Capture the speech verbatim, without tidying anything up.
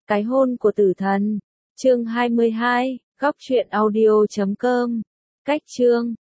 Cái hôn của tử thần. Chương hai mươi hai, góc truyện audio chấm com. Cách chương